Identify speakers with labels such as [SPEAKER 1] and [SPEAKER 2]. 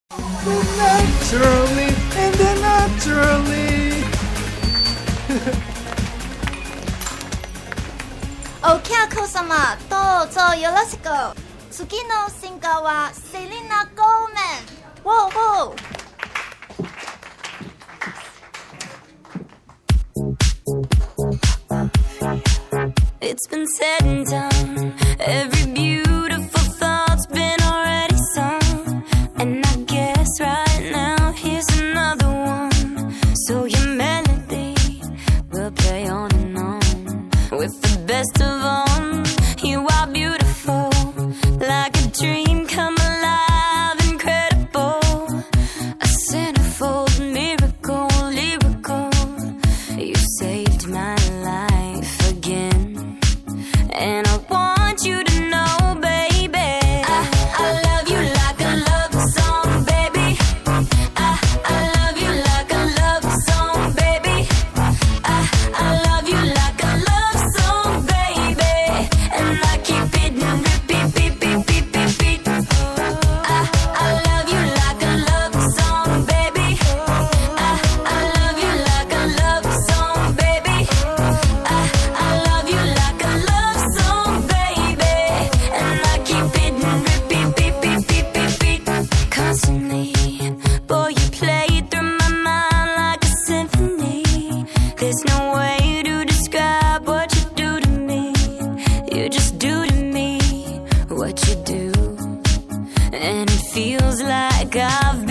[SPEAKER 1] Naturally and then naturally.
[SPEAKER 2] Okiako様、どうぞよろしく。次のシンガーはセリナ・ゴーメン。Whoa, whoa.
[SPEAKER 3] It's been said and done. Every beautiful thought's been already sung. And I guess right now here's another one. So your melody will play on and on. With the best of all, you are beautiful. Like a dream come alive, incredible. A centerfold miracle, lyrical. You saved my life again. And I want you to know, baby, I love you like a love song, baby. I love you like a love song, baby. I love you like a love song, baby. And I keep it and repeat, beat, beat, beat, beat, beat. I love you like a love song, baby. I love you like a love song, baby. I love you like a love song, baby. And I keep it and repeat, beat, beat, beat, beat, beat. Constantly, boy, you play through my mind like a symphony. There's no way to describe what you do to me. You just do to me what you do. And it feels like I've